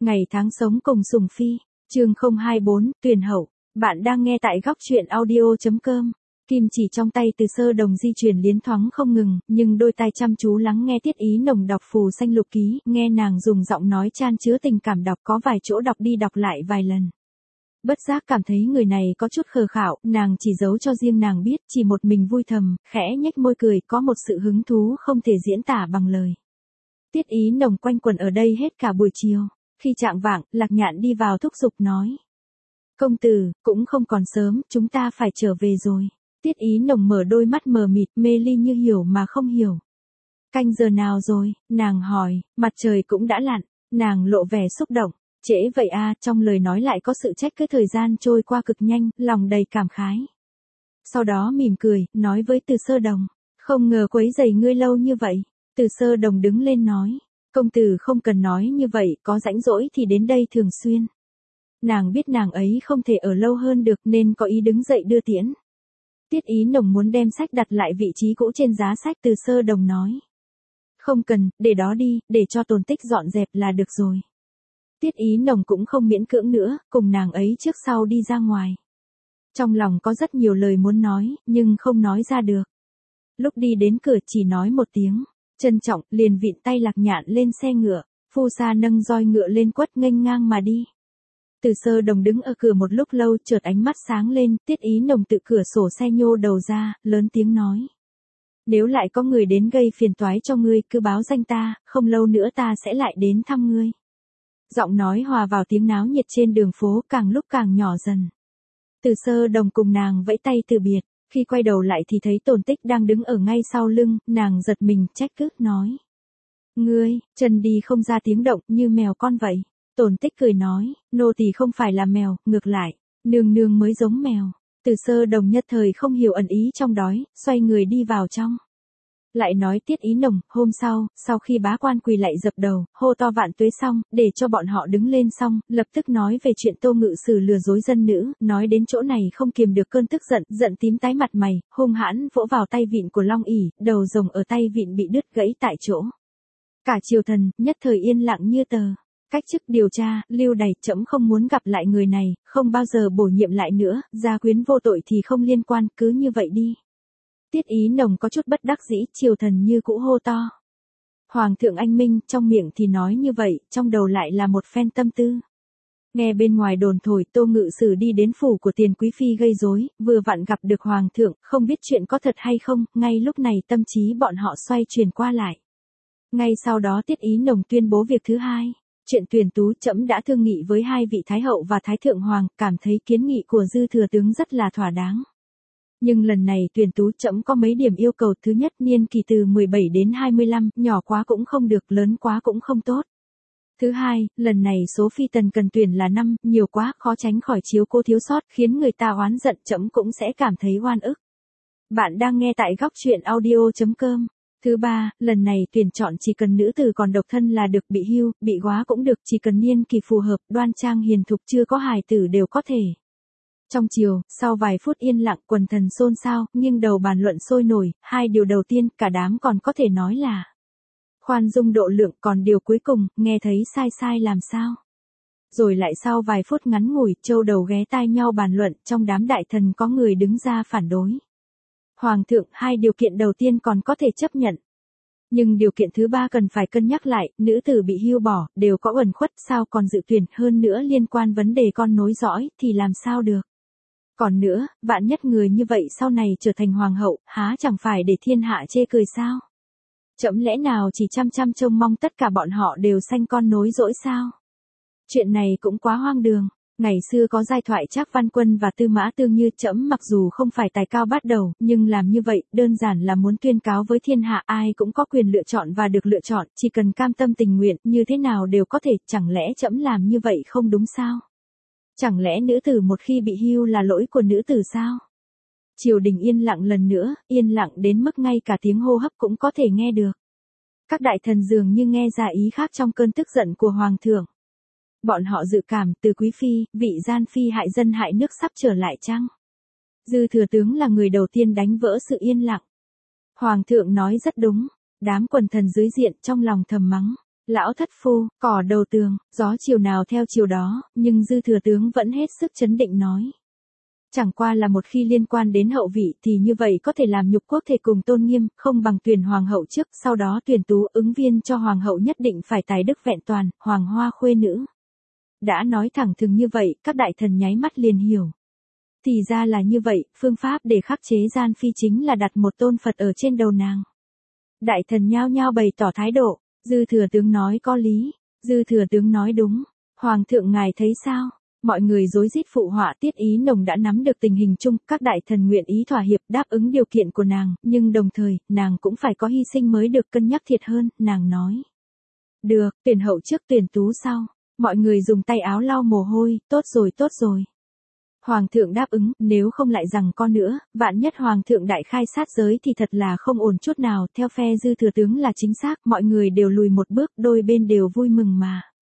Ngày tháng sống cùng Sùng Phi, chương 024, tuyển hậu. Bạn đang nghe tại góc truyện audio.com. Kim chỉ trong tay Từ Sơ Đồng di chuyển liến thoáng không ngừng, nhưng đôi tai chăm chú lắng nghe Tiết Ý Nồng đọc phù xanh lục ký, nghe nàng dùng giọng nói chan chứa tình cảm đọc, có vài chỗ đọc đi đọc lại vài lần. Bất giác cảm thấy người này có chút khờ khạo, nàng chỉ giấu cho riêng nàng biết, chỉ một mình vui thầm, khẽ nhếch môi cười, có một sự hứng thú không thể diễn tả bằng lời. Tiết Ý Nồng quanh quẩn ở đây hết cả buổi chiều. Khi chạng vạng, Lạc Nhạn đi vào thúc giục nói: "Công tử, cũng không còn sớm, chúng ta phải trở về rồi." Tiết Ý Nồng mở đôi mắt mờ mịt, mê ly như hiểu mà không hiểu. "Canh giờ nào rồi?" nàng hỏi. "Mặt trời cũng đã lặn." Nàng lộ vẻ xúc động. "Trễ vậy à?" Trong lời nói lại có sự trách cứ thời gian trôi qua cực nhanh, lòng đầy cảm khái. Sau đó mỉm cười, nói với Từ Sơ Đồng: "Không ngờ quấy rầy ngươi lâu như vậy." Từ Sơ Đồng đứng lên nói: "Công tử không cần nói như vậy, có rảnh rỗi thì đến đây thường xuyên." Nàng biết nàng ấy không thể ở lâu hơn được nên có ý đứng dậy đưa tiễn. Tiết Ý Nồng muốn đem sách đặt lại vị trí cũ trên giá sách. Từ Sơ Đồng nói: "Không cần, để đó đi, để cho Tồn Tích dọn dẹp là được rồi." Tiết Ý Nồng cũng không miễn cưỡng nữa, cùng nàng ấy trước sau đi ra ngoài. Trong lòng có rất nhiều lời muốn nói, nhưng không nói ra được. Lúc đi đến cửa chỉ nói một tiếng trân trọng, liền vịn tay Lạc Nhạn lên xe ngựa, phu sa nâng roi ngựa lên quất nghênh ngang mà đi. Từ Sơ Đồng đứng ở cửa một lúc lâu, chợt ánh mắt sáng lên. Tiết Ý Nồng tự cửa sổ xe nhô đầu ra, lớn tiếng nói: "Nếu lại có người đến gây phiền toái cho ngươi, cứ báo danh ta, không lâu nữa ta sẽ lại đến thăm ngươi." Giọng nói hòa vào tiếng náo nhiệt trên đường phố, càng lúc càng nhỏ dần. Từ Sơ Đồng cùng nàng vẫy tay từ biệt. Khi quay đầu lại thì thấy Tồn Tích đang đứng ở ngay sau lưng, nàng giật mình, trách cứ, nói: "Ngươi, chân đi không ra tiếng động, như mèo con vậy." Tồn Tích cười nói: "Nô tỳ không phải là mèo, ngược lại, nương nương mới giống mèo." Từ Sơ Đồng nhất thời không hiểu ẩn ý trong đó, xoay người đi vào trong. Lại nói Tiết Ý Nồng, hôm sau khi bá quan quỳ lạy dập đầu, hô to vạn tuế xong, để cho bọn họ đứng lên xong, lập tức nói về chuyện Tô Ngự Sử lừa dối dân nữ, nói đến chỗ này không kiềm được cơn tức giận, giận tím tái mặt mày, hung hãn vỗ vào tay vịn của Long ỷ, đầu rồng ở tay vịn bị đứt gãy tại chỗ. Cả triều thần, nhất thời yên lặng như tờ. Cách chức điều tra, lưu đày, trẫm không muốn gặp lại người này, không bao giờ bổ nhiệm lại nữa, gia quyến vô tội thì không liên quan, cứ như vậy đi. Tiết Ý Nồng có chút bất đắc dĩ, triều thần như cũ hô to: "Hoàng thượng anh minh", trong miệng thì nói như vậy, trong đầu lại là một phen tâm tư. Nghe bên ngoài đồn thổi Tô Ngự Sử đi đến phủ của Tiền Quý Phi gây rối, vừa vặn gặp được Hoàng thượng, không biết chuyện có thật hay không, ngay lúc này tâm trí bọn họ xoay chuyển qua lại. Ngay sau đó Tiết Ý Nồng tuyên bố việc thứ hai. Chuyện tuyển tú, trẫm đã thương nghị với hai vị Thái Hậu và Thái Thượng Hoàng, cảm thấy kiến nghị của Dư Thừa Tướng rất là thỏa đáng. Nhưng lần này tuyển tú trẫm có mấy điểm yêu cầu. Thứ nhất, niên kỳ từ 17 đến 25, nhỏ quá cũng không được, lớn quá cũng không tốt. Thứ hai, lần này số phi tần cần tuyển là 5, nhiều quá, khó tránh khỏi chiếu cố thiếu sót, khiến người ta oán giận, trẫm cũng sẽ cảm thấy oan ức. Bạn đang nghe tại góc truyện audio.com. Thứ ba, lần này tuyển chọn chỉ cần nữ tử còn độc thân là được, bị hưu, bị góa cũng được, chỉ cần niên kỳ phù hợp, đoan trang hiền thục, chưa có hài tử đều có thể. Trong chiều, sau vài phút yên lặng, quần thần xôn xao, nghiêng đầu bàn luận sôi nổi. Hai điều đầu tiên, cả đám còn có thể nói là khoan dung độ lượng, còn điều cuối cùng, nghe thấy sai sai làm sao. Rồi lại sau vài phút ngắn ngủi, châu đầu ghé tai nhau bàn luận, trong đám đại thần có người đứng ra phản đối. Hoàng thượng, hai điều kiện đầu tiên còn có thể chấp nhận. Nhưng điều kiện thứ ba cần phải cân nhắc lại, nữ tử bị hưu bỏ, đều có uẩn khuất, sao còn dự tuyển, hơn nữa liên quan vấn đề con nối dõi, thì làm sao được. Còn nữa, vạn nhất người như vậy sau này trở thành hoàng hậu, há chẳng phải để thiên hạ chê cười sao? Trẫm lẽ nào chỉ chăm chăm trông mong tất cả bọn họ đều sanh con nối dõi sao? Chuyện này cũng quá hoang đường. Ngày xưa có giai thoại Trác Văn Quân và Tư Mã Tương Như, trẫm mặc dù không phải tài cao bát đầu, nhưng làm như vậy, đơn giản là muốn tuyên cáo với thiên hạ ai cũng có quyền lựa chọn và được lựa chọn, chỉ cần cam tâm tình nguyện, như thế nào đều có thể, chẳng lẽ trẫm làm như vậy không đúng sao? Chẳng lẽ nữ tử một khi bị hưu là lỗi của nữ tử sao? Triều đình yên lặng lần nữa, yên lặng đến mức ngay cả tiếng hô hấp cũng có thể nghe được. Các đại thần dường như nghe ra ý khác trong cơn tức giận của Hoàng thượng. Bọn họ dự cảm, Từ Quý Phi, vị gian phi hại dân hại nước sắp trở lại chăng? Dư Thừa Tướng là người đầu tiên đánh vỡ sự yên lặng. Hoàng thượng nói rất đúng. Đám quần thần dưới diện trong lòng thầm mắng. Lão thất phu, cỏ đầu tường, gió chiều nào theo chiều đó, nhưng dư thừa tướng vẫn hết sức trấn định nói. Chẳng qua là một khi liên quan đến hậu vị thì như vậy có thể làm nhục quốc thể cùng tôn nghiêm, không bằng tuyển hoàng hậu trước, sau đó tuyển tú ứng viên cho hoàng hậu nhất định phải tài đức vẹn toàn, hoàng hoa khuê nữ. Đã nói thẳng thừng như vậy, các đại thần nháy mắt liền hiểu. Thì ra là như vậy, phương pháp để khắc chế gian phi chính là đặt một tôn Phật ở trên đầu nàng. Đại thần nhao nhao bày tỏ thái độ, dư thừa tướng nói có lý, dư thừa tướng nói đúng, hoàng thượng ngài thấy sao? Mọi người rối rít phụ họa. Tiết Ý Nồng đã nắm được tình hình chung, các đại thần nguyện ý thỏa hiệp đáp ứng điều kiện của nàng, nhưng đồng thời, nàng cũng phải có hy sinh mới được cân nhắc thiệt hơn, nàng nói. Được, tuyển hậu trước tuyển tú sau. Mọi người dùng tay áo lau mồ hôi, tốt rồi. Hoàng thượng đáp ứng, nếu không lại rằng con nữa, vạn nhất hoàng thượng đại khai sát giới thì thật là không ổn chút nào, theo phe dư thừa tướng là chính xác, mọi người đều lùi một bước, đôi bên đều vui mừng mà.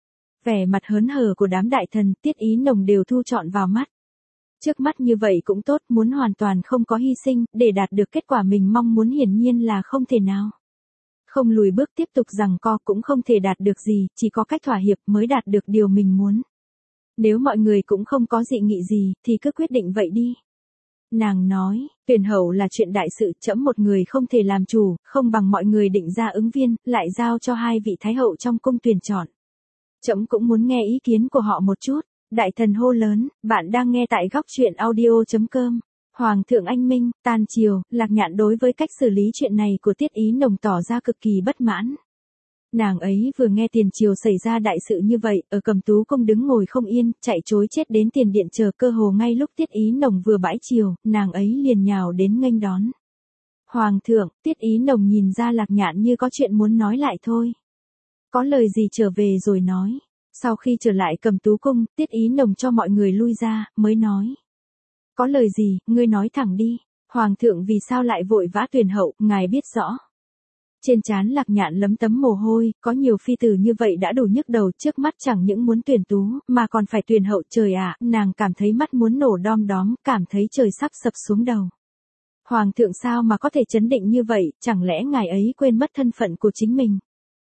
Vẻ mặt hớn hở của đám đại thần, Tiết Ý Nồng đều thu trọn vào mắt. Trước mắt như vậy cũng tốt, muốn hoàn toàn không có hy sinh, để đạt được kết quả mình mong muốn hiển nhiên là không thể nào. Không lùi bước tiếp tục giằng co cũng không thể đạt được gì, chỉ có cách thỏa hiệp mới đạt được điều mình muốn. Nếu mọi người cũng không có dị nghị gì, thì cứ quyết định vậy đi. Nàng nói, tuyển hậu là chuyện đại sự, trẫm một người không thể làm chủ, không bằng mọi người định ra ứng viên, lại giao cho hai vị thái hậu trong cung tuyển chọn. Trẫm cũng muốn nghe ý kiến của họ một chút. Đại thần hô lớn, bạn đang nghe tại góc truyện audio.com. Hoàng thượng anh minh, tan chiều, Lạc Nhạn đối với cách xử lý chuyện này của Tiết Ý Nồng tỏ ra cực kỳ bất mãn. Nàng ấy vừa nghe tiền triều xảy ra đại sự như vậy, ở Cầm Tú cung đứng ngồi không yên, chạy trối chết đến tiền điện chờ cơ hồ ngay lúc Tiết Ý Nồng vừa bãi triều, nàng ấy liền nhào đến nghênh đón. Hoàng thượng, Tiết Ý Nồng nhìn ra Lạc Nhạn như có chuyện muốn nói lại thôi. Có lời gì trở về rồi nói. Sau khi trở lại Cầm Tú cung, Tiết Ý Nồng cho mọi người lui ra, mới nói. Có lời gì, ngươi nói thẳng đi. Hoàng thượng vì sao lại vội vã tuyển hậu, ngài biết rõ. Trên trán Lạc Nhạn lấm tấm mồ hôi, có nhiều phi tử như vậy đã đủ nhức đầu, trước mắt chẳng những muốn tuyển tú, mà còn phải tuyển hậu. Trời ạ, nàng cảm thấy mắt muốn nổ đom đóm, cảm thấy trời sắp sập xuống đầu. Hoàng thượng sao mà có thể trấn định như vậy, chẳng lẽ ngài ấy quên mất thân phận của chính mình.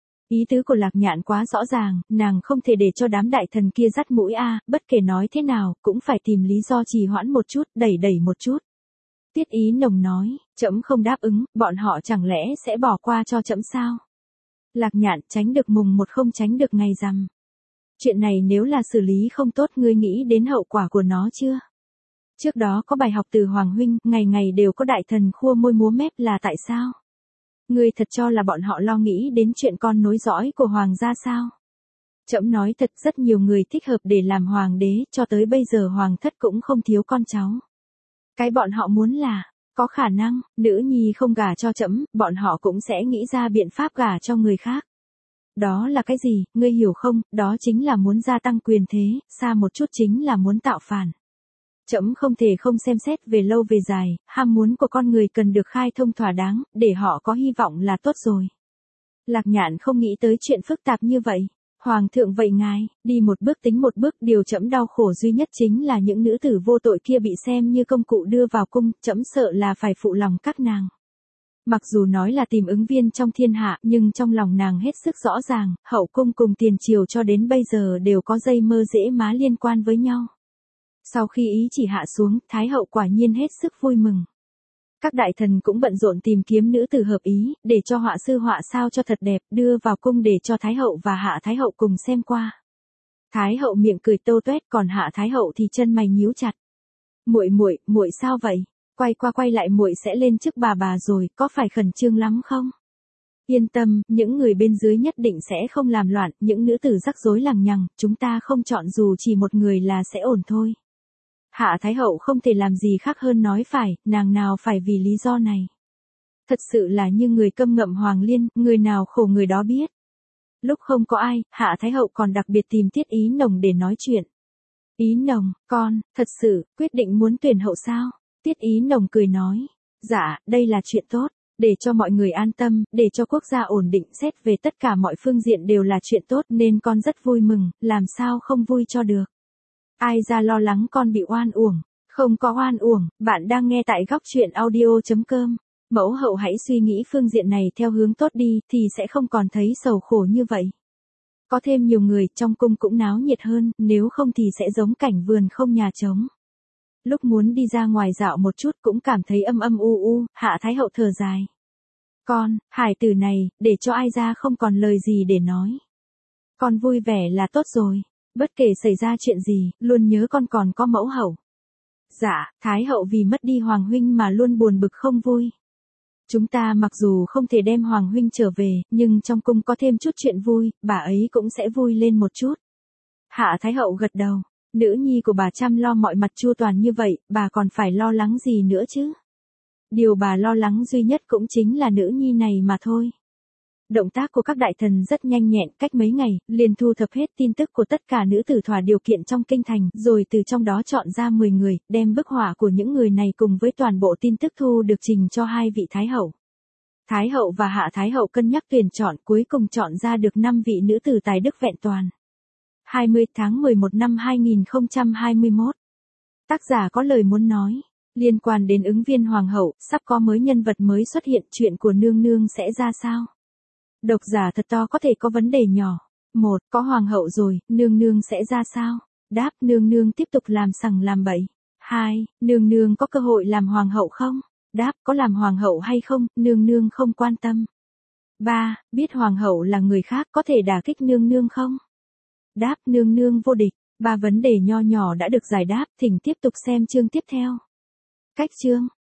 Ý tứ của Lạc Nhạn quá rõ ràng, nàng không thể để cho đám đại thần kia dắt mũi bất kể nói thế nào, cũng phải tìm lý do trì hoãn một chút, đẩy một chút. Tiết Ý Nồng nói, trẫm không đáp ứng, bọn họ chẳng lẽ sẽ bỏ qua cho trẫm sao? Lạc Nhạn, tránh được mùng một không tránh được ngày rằm. Chuyện này nếu là xử lý không tốt, ngươi nghĩ đến hậu quả của nó chưa? Trước đó có bài học từ Hoàng huynh, ngày ngày đều có đại thần khua môi múa mép, là tại sao? Ngươi thật cho là bọn họ lo nghĩ đến chuyện con nối dõi của hoàng gia sao? Trẫm nói thật, rất nhiều người thích hợp để làm hoàng đế, cho tới bây giờ hoàng thất cũng không thiếu con cháu. Cái bọn họ muốn là, có khả năng, nữ nhi không gả cho trẫm, bọn họ cũng sẽ nghĩ ra biện pháp gả cho người khác. Đó là cái gì, ngươi hiểu không, đó chính là muốn gia tăng quyền thế, xa một chút chính là muốn tạo phản. Trẫm không thể không xem xét về lâu về dài, ham muốn của con người cần được khai thông thỏa đáng, để họ có hy vọng là tốt rồi. Lạc Nhạn không nghĩ tới chuyện phức tạp như vậy. Hoàng thượng vậy ngài, đi một bước tính một bước, điều trẫm đau khổ duy nhất chính là những nữ tử vô tội kia bị xem như công cụ đưa vào cung, trẫm sợ là phải phụ lòng các nàng. Mặc dù nói là tìm ứng viên trong thiên hạ, nhưng trong lòng nàng hết sức rõ ràng, hậu cung cùng tiền triều cho đến bây giờ đều có dây mơ rễ má liên quan với nhau. Sau khi ý chỉ hạ xuống, Thái hậu quả nhiên hết sức vui mừng. Các đại thần cũng bận rộn tìm kiếm nữ tử hợp ý, để cho họa sư họa sao cho thật đẹp, đưa vào cung để cho Thái hậu và Hạ Thái hậu cùng xem qua. Thái hậu miệng cười tâu tuét, còn Hạ Thái hậu thì chân mày nhíu chặt. Muội sao vậy? Quay qua quay lại muội sẽ lên chức bà rồi, có phải khẩn trương lắm không? Yên tâm, những người bên dưới nhất định sẽ không làm loạn, những nữ tử rắc rối lằng nhằng, chúng ta không chọn dù chỉ một người là sẽ ổn thôi. Hạ Thái hậu không thể làm gì khác hơn nói phải, nàng nào phải vì lý do này. Thật sự là như người câm ngậm hoàng liên, người nào khổ người đó biết. Lúc không có ai, Hạ Thái hậu còn đặc biệt tìm Tiết Ý Nồng để nói chuyện. Ý Nồng, con, thật sự, quyết định muốn tuyển hậu sao? Tiết Ý Nồng cười nói, dạ, đây là chuyện tốt, để cho mọi người an tâm, để cho quốc gia ổn định, xét về tất cả mọi phương diện đều là chuyện tốt nên con rất vui mừng, làm sao không vui cho được. Ai ra lo lắng con bị oan uổng, không có oan uổng, bạn đang nghe tại góc truyện audio.com. Mẫu hậu hãy suy nghĩ phương diện này theo hướng tốt đi, thì sẽ không còn thấy sầu khổ như vậy. Có thêm nhiều người, trong cung cũng náo nhiệt hơn, nếu không thì sẽ giống cảnh vườn không nhà trống. Lúc muốn đi ra ngoài dạo một chút cũng cảm thấy âm âm u u, Hạ Thái Hậu thở dài. Con, hải tử này, để cho ai ra không còn lời gì để nói. Con vui vẻ là tốt rồi, bất kể xảy ra chuyện gì, luôn nhớ con còn có mẫu hậu. Dạ, Thái Hậu vì mất đi Hoàng huynh mà luôn buồn bực không vui. Chúng ta mặc dù không thể đem Hoàng huynh trở về, nhưng trong cung có thêm chút chuyện vui, bà ấy cũng sẽ vui lên một chút. Hạ Thái Hậu gật đầu, nữ nhi của bà chăm lo mọi mặt chu toàn như vậy, bà còn phải lo lắng gì nữa chứ? Điều bà lo lắng duy nhất cũng chính là nữ nhi này mà thôi. Động tác của các đại thần rất nhanh nhẹn, cách mấy ngày, liền thu thập hết tin tức của tất cả nữ tử thỏa điều kiện trong kinh thành, rồi từ trong đó chọn ra 10 người, đem bức họa của những người này cùng với toàn bộ tin tức thu được trình cho hai vị Thái Hậu. Thái Hậu và Hạ Thái Hậu cân nhắc tuyển chọn, cuối cùng chọn ra được 5 vị nữ tử tài đức vẹn toàn. 20 tháng 11 năm 2021. Tác giả có lời muốn nói. Liên quan đến ứng viên hoàng hậu, sắp có mới nhân vật mới xuất hiện, chuyện của nương nương sẽ ra sao? Độc giả thật to có thể có vấn đề nhỏ. 1. Có hoàng hậu rồi, nương nương sẽ ra sao? Đáp, nương nương tiếp tục làm sằng làm bậy. 2. Nương nương có cơ hội làm hoàng hậu không? Đáp, có làm hoàng hậu hay không, nương nương không quan tâm. 3. Biết hoàng hậu là người khác có thể đả kích nương nương không? Đáp, nương nương vô địch. 3 vấn đề nho nhỏ đã được giải đáp, thỉnh tiếp tục xem chương tiếp theo. Cách chương